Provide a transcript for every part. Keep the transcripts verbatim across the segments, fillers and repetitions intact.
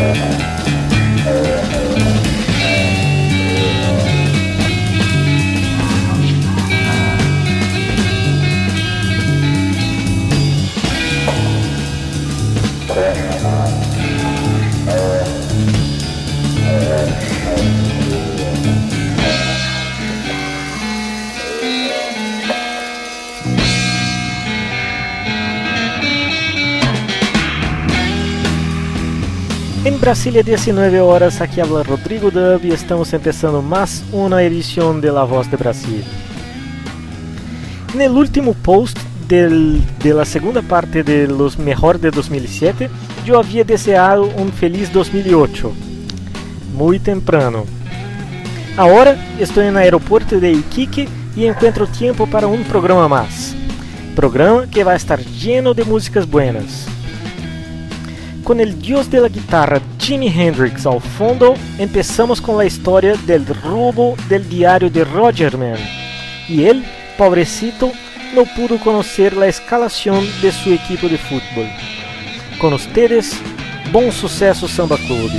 En Brasilia, diecinueve horas, aquí habla Rodrigo Dub y estamos empezando más una edición de La Voz de Brasil. En el último post del, de la segunda parte de los mejor de dos mil siete, yo había deseado un feliz dos mil ocho, muy temprano. Ahora estoy en el aeropuerto de Iquique y encuentro tiempo para un programa más, programa que va a estar lleno de músicas buenas. Con el dios de la guitarra Jimi Hendrix al fondo, empezamos con la historia del robo del diario de Roger Man. Y él, pobrecito, no pudo conocer la escalación de su equipo de fútbol. Con ustedes, Bom Sucesso Samba Club.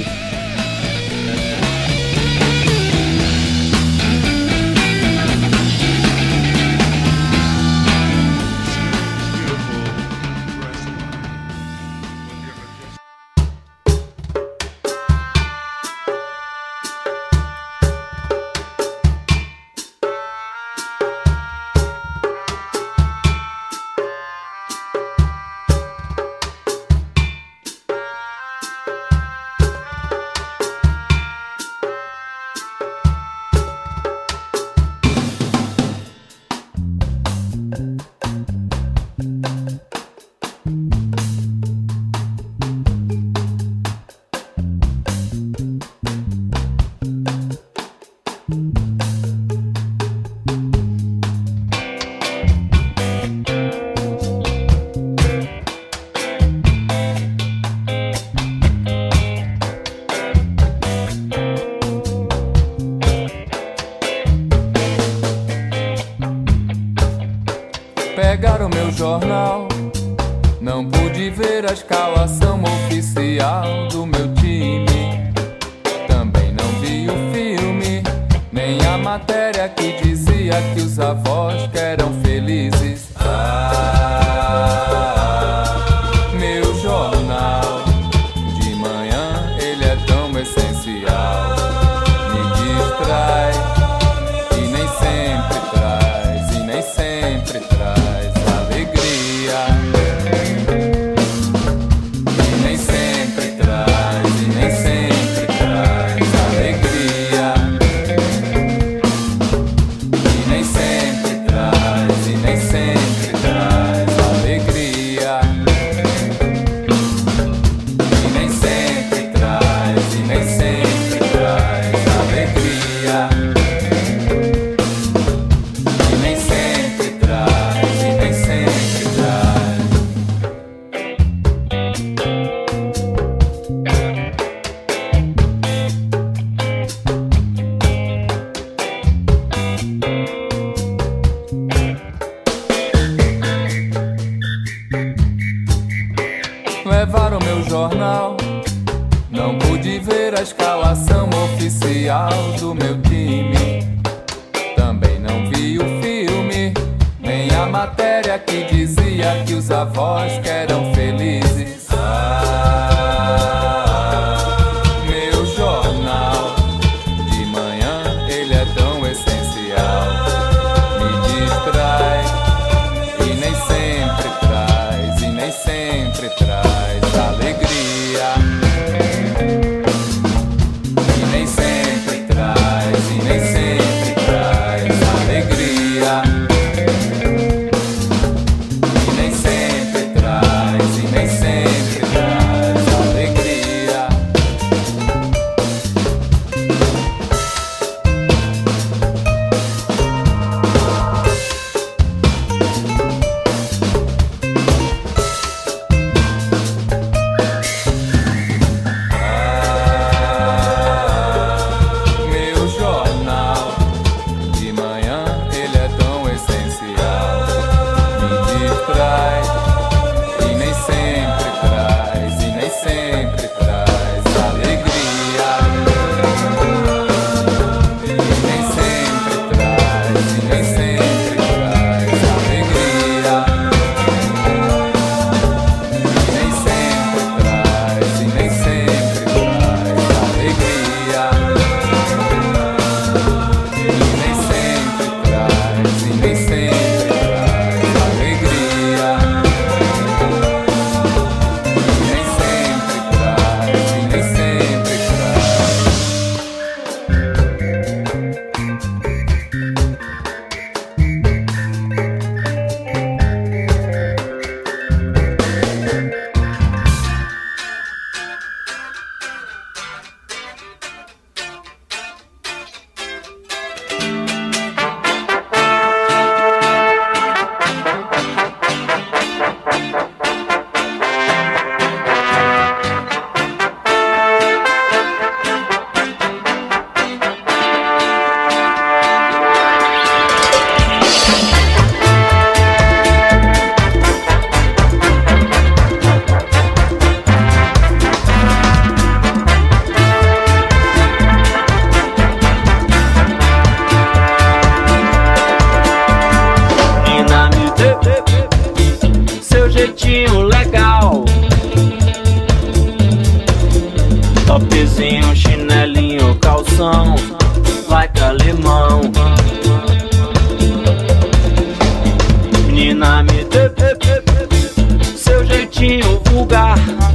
Pegaram meu jornal, não pude ver a escalação oficial do meu time. Também não vi o filme, nem a matéria que dizia que os avós que eram felizes. Ah, meu jornal, de manhã ele é tão essencial. Me distrai e nem sempre traz, e nem sempre traz. Levaram meu jornal, não pude ver a escalação oficial do meu time. Também não vi o filme, nem a matéria que dizia que os avós que eram felizes. Ah, meu jornal, de manhã ele é tão essencial. Me distrai e nem sempre traz, e nem sempre traz. Say topzinho, chinelinho, calção, like alemão. Menina, me dê seu jeitinho vulgar.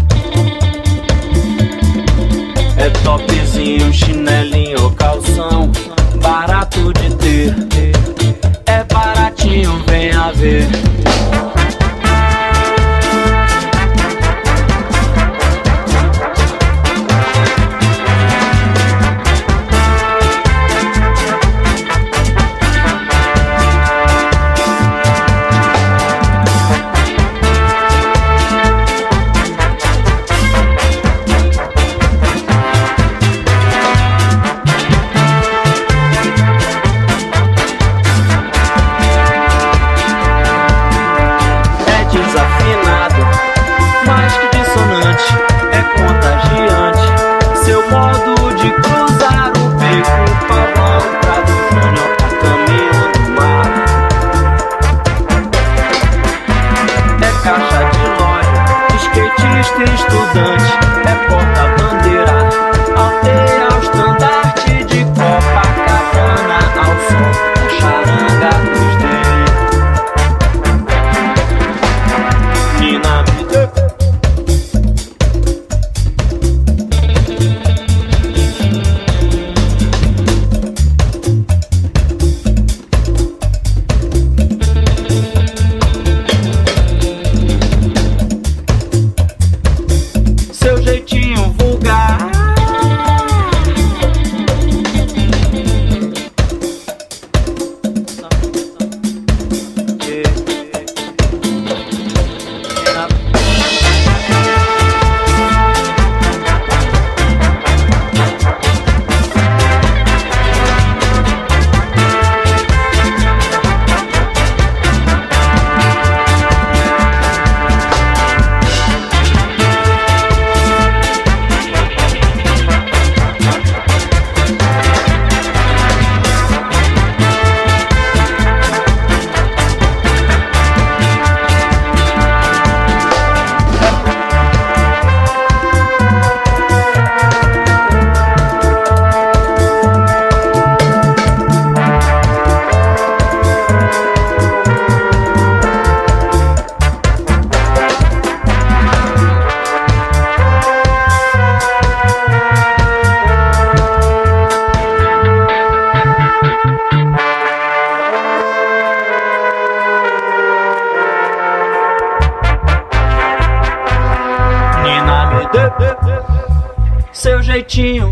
É topzinho, chinelinho, calção, barato de ter. É baratinho, vem a ver. Seu jeitinho,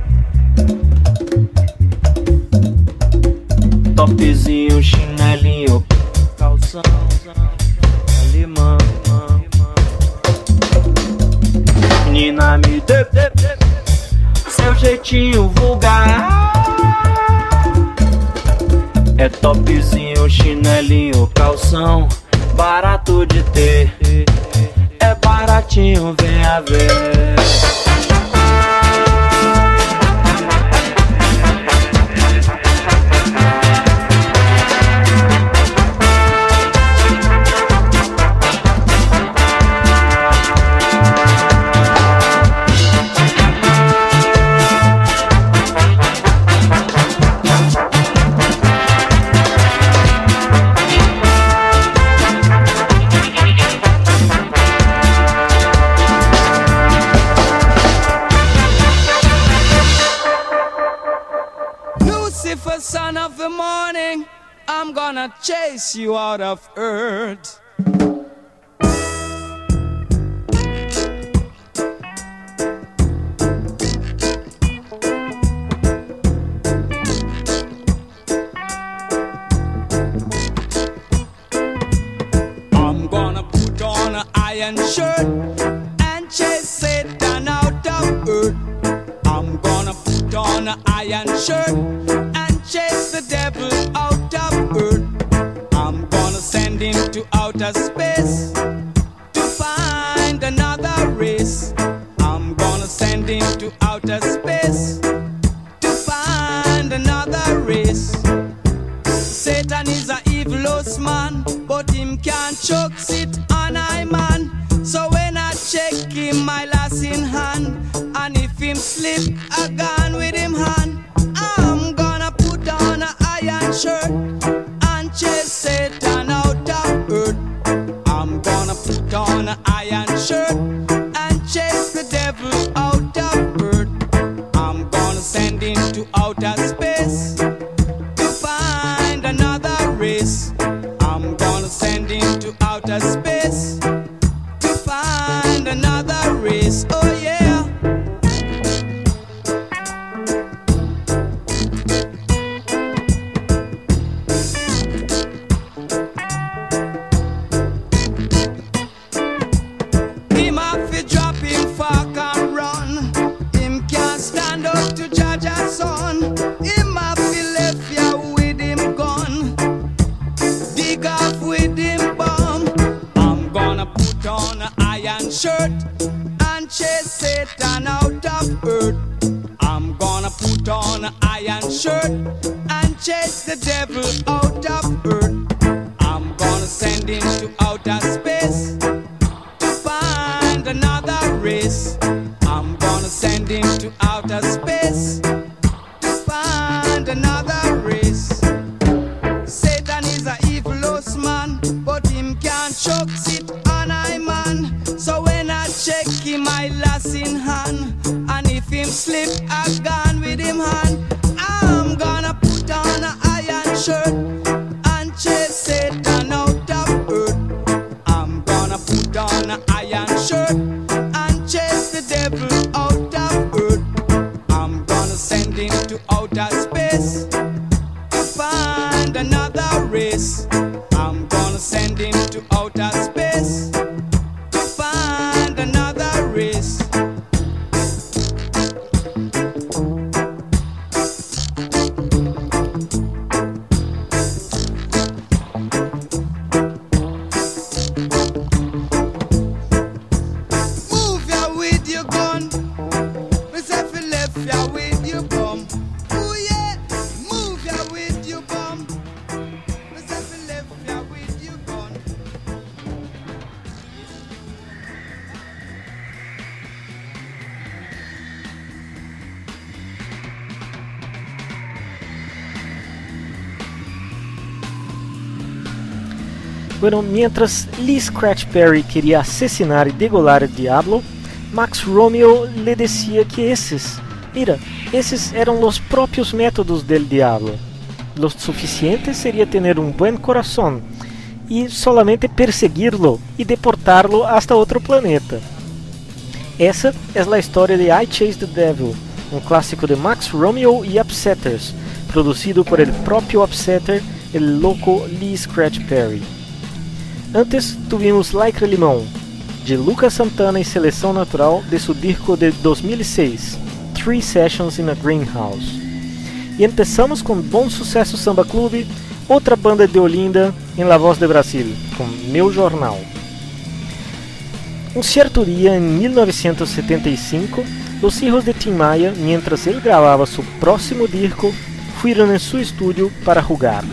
topzinho, chinelinho, calção, alemão. Menina, me dê seu jeitinho vulgar. É topzinho, chinelinho, calção, barato de ter. É baratinho, vem a ver. Son of the morning, I'm gonna chase you out of earth. I'm gonna put on an iron shirt and chase Satan out of earth. I'm gonna put on an iron shirt, chase the devil out of earth. I'm gonna send him to outer space to find another race. I'm gonna send him to outer space to find another race. Satan is a evilous man, but him can't choke sit on I man. So when I check him, my lass in hand, and if him sleep slip a gun with him hand, I'm gonna put on a iron shirt and chase Satan out of earth. I'm gonna put on an iron shirt and chase the devil out of earth. I'm gonna send him to outer space to find another race. I'm gonna send him to outer space to find another race. Oh yeah. Him have to drop him fork and run. Him can't stand up to judge a son. Him have to left ya with him gun, dig off with him bomb. I'm gonna put on an iron shirt and chase Satan out of earth. I'm gonna put on an iron shirt and chase the devil out of earth. I'm gonna send him to outer space to find another race. I'm gonna send him to outer space to find another race. Satan is a evilous man, but him can't choke sit on I man. So when I check him, I lost in hand, and if him slip a gun with him hand, I'm gonna put on a iron shirt and chase Satan out of earth. I'm gonna put on an iron shirt and chase the devil out of earth. I'm gonna send him to outer space to find another race. I'm gonna send him to outer space to find another race. Move ya with your gun. Myself you left ya with your bum. Ooh yeah, move ya with your bum. Myself you left ya with your gun. Bueno, mientras Lee Scratch Perry quería asesinar y degolar el diablo, Max Romeo le decía que esos, mira, esos eran los propios métodos del diablo. Lo suficiente sería tener un buen corazón y solamente perseguirlo y deportarlo hasta otro planeta. Esa es la historia de I Chase the Devil, un clásico de Max Romeo y Upsetters, producido por el propio Upsetter, el loco Lee Scratch Perry. Antes tuvimos Lycra Limão, de Lucas Santana y Seleção Natural, de su disco de dos mil e seis, Three Sessions in a Greenhouse. E empezamos com Bom Sucesso Samba Clube, outra banda de Olinda, em La Voz de Brasil, com Meu Jornal. Um certo dia, em mil novecentos e setenta e cinco, os hijos de Tim Maia, mientras ele grabava su próximo disco, fueron en su estudio para jugar.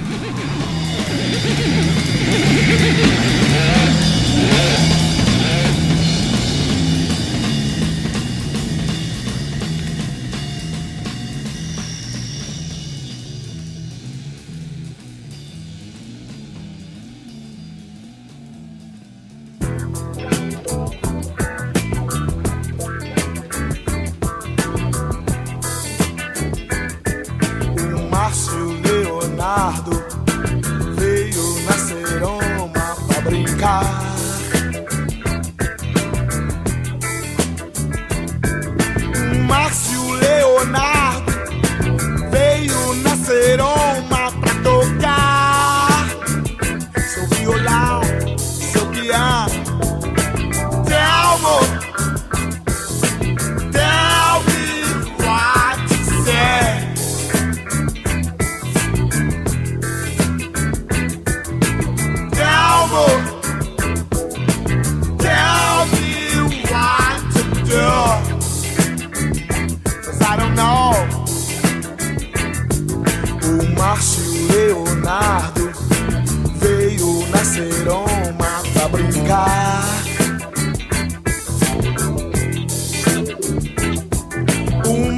Veio na Seroma pra brincar. O Márcio Leonardo veio na Seroma pra tocar. Seu violão, seu piano. Tell me, tell me what you said. Tell me what to do, 'cause I don't know. O Márcio Leonardo veio na Seroma pra brincar. O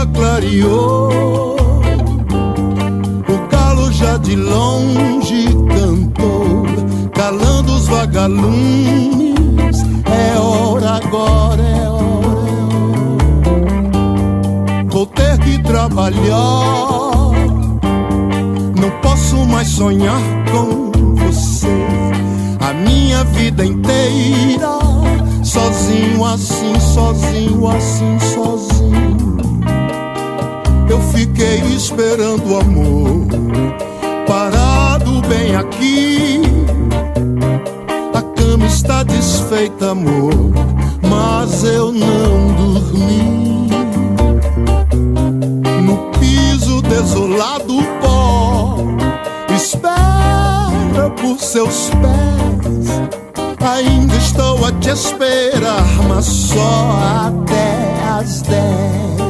dia clareou, o galo já de longe cantou, calando os vagalumes. É hora agora, é hora, é hora. Vou ter que trabalhar, não posso mais sonhar com você a minha vida inteira, sozinho assim, sozinho assim, sozinho. Eu fiquei esperando o amor, parado bem aqui. A cama está desfeita, amor, mas eu não dormi. No piso desolado, pó espera por seus pés. Ainda estou a te esperar, mas só até às dez.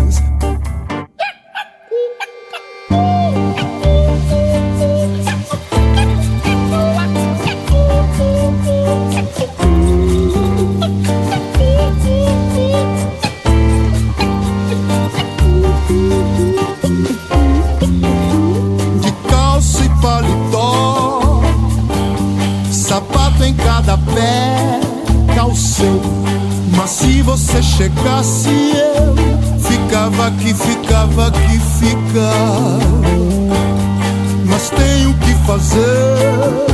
De calça e paletó, sapato em cada pé, calcei. Mas se você chegasse, eu ficava aqui, ficava aqui, ficava. Mas tenho que fazer,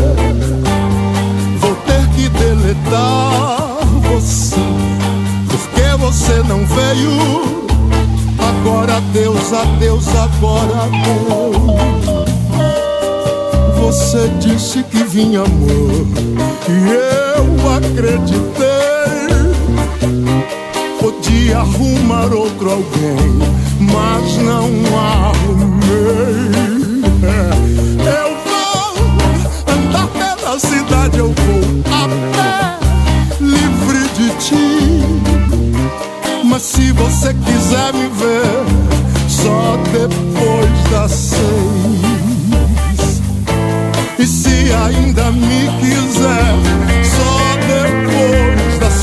vou ter que deletar você, porque você não veio. Agora adeus, adeus, agora adeus. Você disse que vinha, amor, e eu acreditei. Podia arrumar outro alguém, mas não arrumei. Eu vou andar pela cidade, eu vou a pé, livre de ti. Mas se você quiser me ver, só depois das seis. E se ainda me quiser, só depois das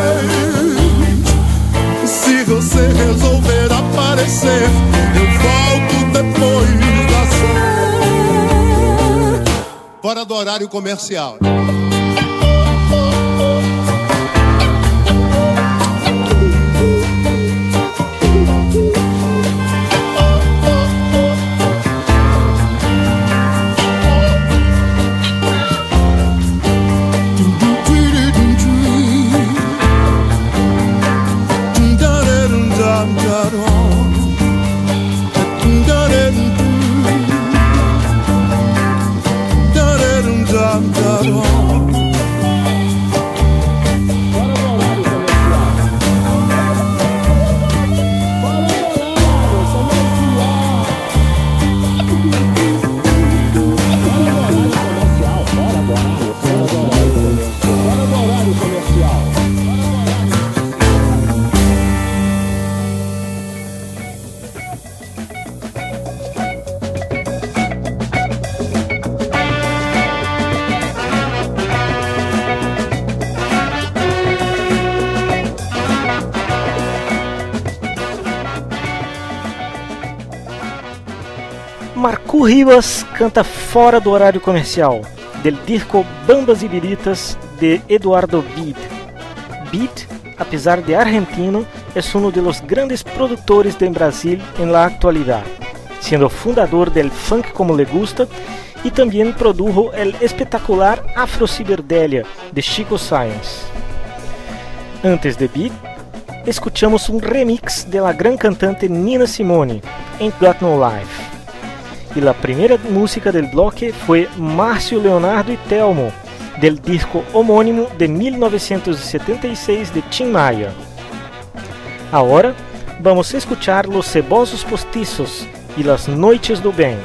seis. Se você resolver aparecer, eu volto depois das seis. Fora do horário comercial. Marcú Ribas canta Fora do Horário Comercial, del disco Bambas y Viritas de Eduardo Bid. Bid, apesar de argentino, es uno de los grandes productores de Brasil en la actualidad, siendo fundador del Funk Como Le Gusta y también produjo el espectacular Afro Ciberdélia de Chico Science. Antes de Bid, escuchamos un remix de la gran cantante Nina Simone, Ain't Got No Life. Y la primera música del bloque fue Márcio Leonardo y Telmo, del disco homónimo de mil novecientos setenta y seis de Tim Maia. Ahora vamos a escuchar Los Cebosos Postizos y Las Noites do Bem.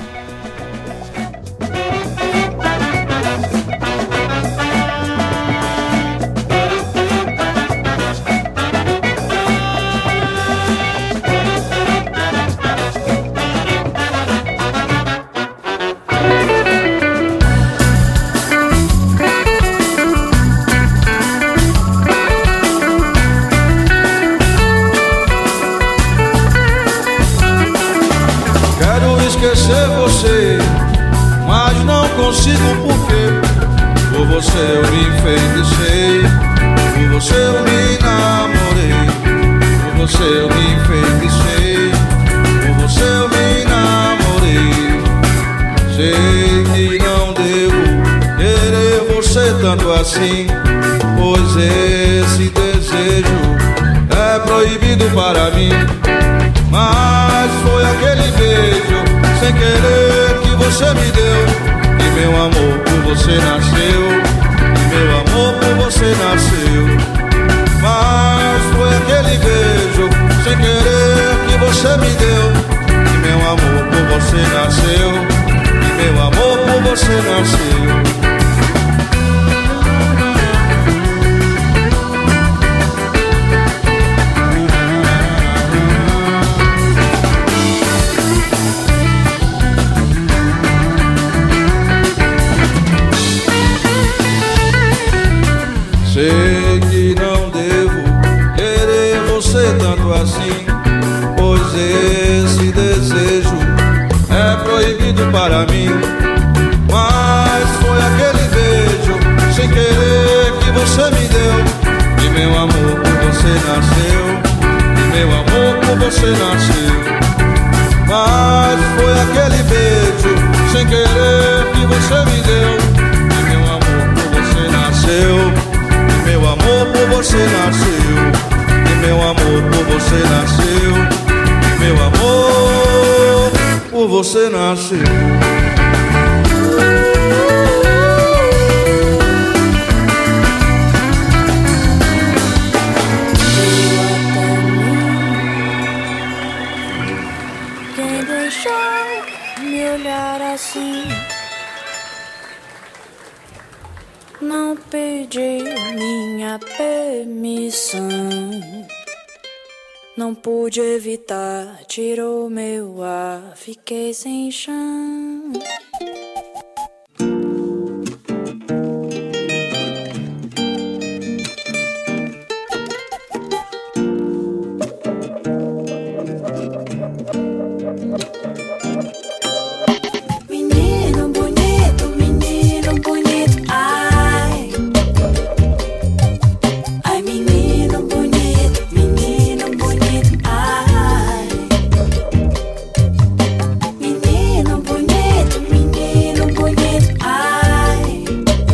esquecer você, mas não consigo porque por você eu me enfeitiçei, por você eu me namorei, por você eu me enfeitiçei, por você eu me namorei. Sei que não devo querer você tanto assim, pois esse desejo é proibido para mim. Mas foi aquele beijo sem querer que você me deu, e meu amor por você nasceu, e meu amor por você nasceu. Mas foi aquele beijo sem querer que você me deu, e meu amor por você nasceu, e meu amor por você nasceu. Sei que não devo querer você tanto assim, pois esse desejo é proibido para mim. Mas foi aquele beijo sem querer que você me deu, e meu amor por você nasceu, e meu amor por você nasceu. Mas foi aquele beijo sem querer que você me deu, e meu amor por você nasceu, meu amor por você nasceu, e meu amor por você nasceu, e meu amor por você nasceu. Quem deixou me olhar assim? Não pedi minha permissão, não pude evitar, tirou meu ar, fiquei sem chão. Menino bonito, menino bonito, ai. Ai, menino bonito, menino bonito, ai. Menino bonito, menino bonito, ai.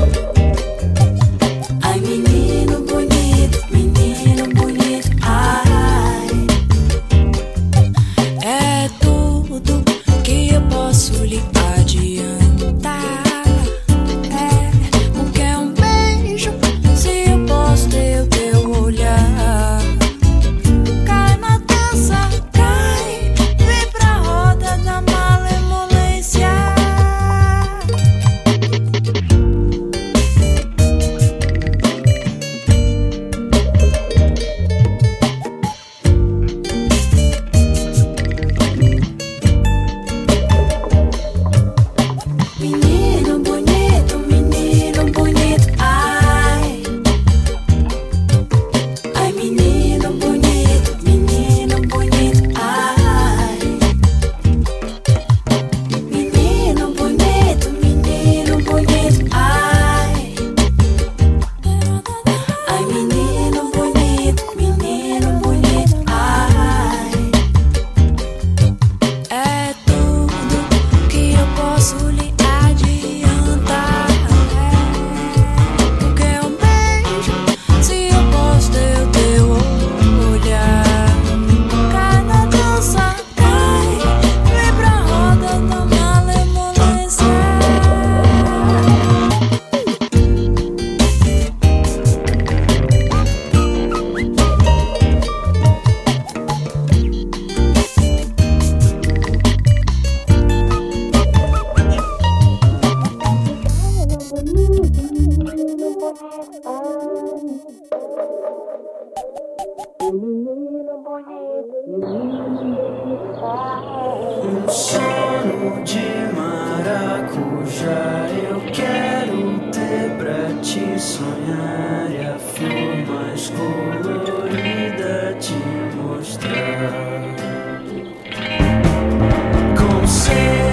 Ai, menino bonito, menino bonito, ai. É tudo que eu posso lhe adiantar. É porque é um beijo, se eu posso ter o teu olhar. Cai na dança, cai, vem pra roda da malemolência. Menino bonito, menino bonito, ai. Ai, menino bonito, menino bonito, ai. Menino bonito, menino bonito, ai. Ai, menino bonito, menino bonito, ai. É tudo que eu posso lhe adiantar. Porque é um beijo, se eu posso ter o teu olhar. Cai na dança, cai, vem pra roda da malemolência. Um sono de maracujá, eu quero ter pra te sonhar, e a flor mais colorida te mostrar. Com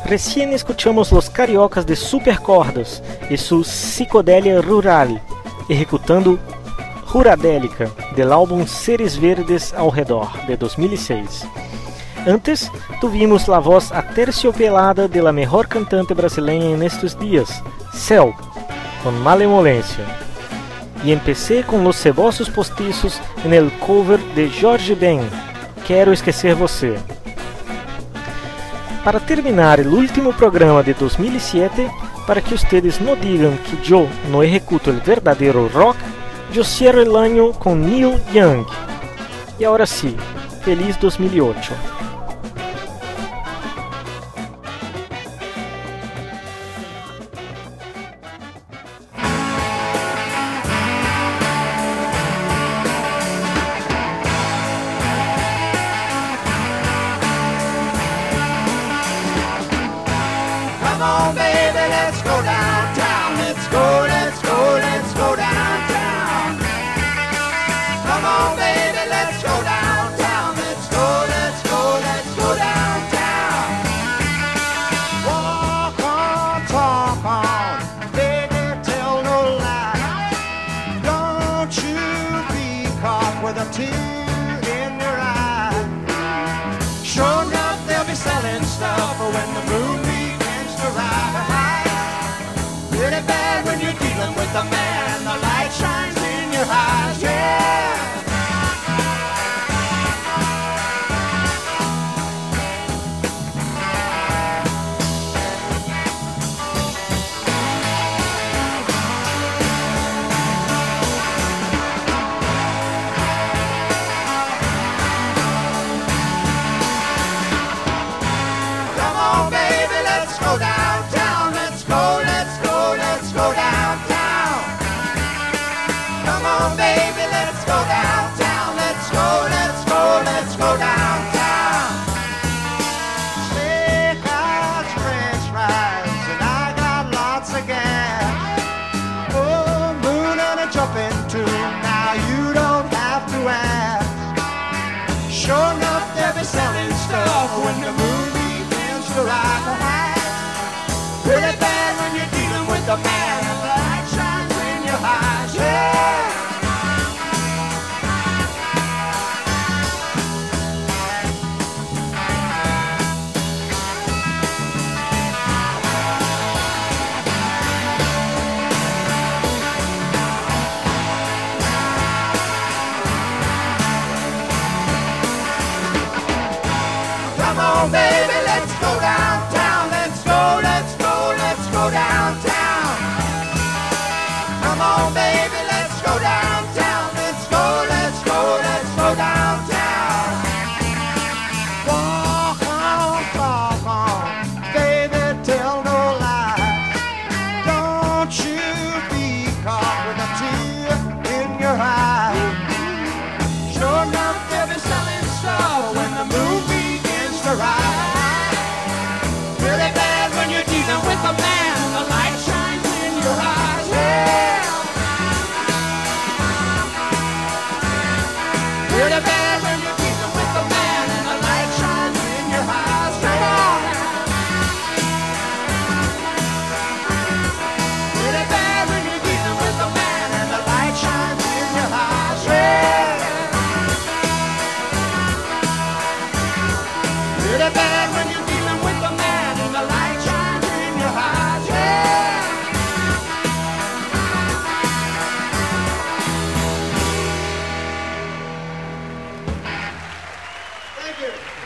Recién escuchamos Los Cariocas de Supercordas y su Psicodelia Rural, ejecutando Ruradélica, del álbum Seres Verdes ao Redor, de dois mil e seis. Antes, tuvimos la voz aterciopelada de la mejor cantante brasileña en estos días, Céu, con Malemolência. Y empecé con Los Cebosos Postizos en el cover de Jorge Ben, Quero Esquecer Você. Para terminar el último programa de dois mil e sete, para que ustedes no digan que yo no ejecuto el verdadero rock, yo cierro el año con Neil Young. Y ahora sí, feliz dois mil e oito. Thank you.